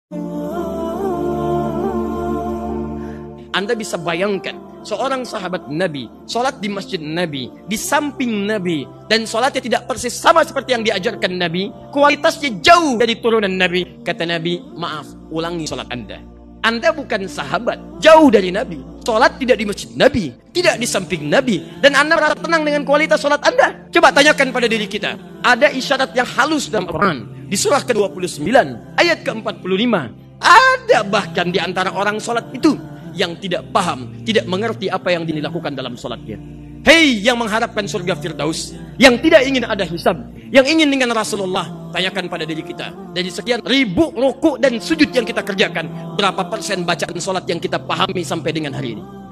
Anda bisa bayangkan seorang sahabat Nabi sholat di masjid Nabi, di samping Nabi, dan sholatnya tidak persis sama seperti yang diajarkan Nabi, kualitasnya jauh dari turunan Nabi. Kata Nabi, maaf, ulangi sholat Anda. Anda bukan sahabat, jauh dari Nabi, sholat tidak di masjid Nabi, tidak di samping Nabi, dan Anda merasa tenang dengan kualitas sholat Anda. Coba tanyakan pada diri kita, ada isyarat yang halus dalam Al-Quran di surah ke-29 ayat ke-45. Ada bahkan di antara orang sholat itu yang tidak paham, tidak mengerti apa yang dilakukan dalam sholatnya. Hei yang mengharapkan surga Firdaus, yang tidak ingin ada hisab, yang ingin dengan Rasulullah, tanyakan pada diri kita, dari sekian ribu ruku dan sujud yang kita kerjakan, berapa persen bacaan sholat yang kita pahami sampai dengan hari ini?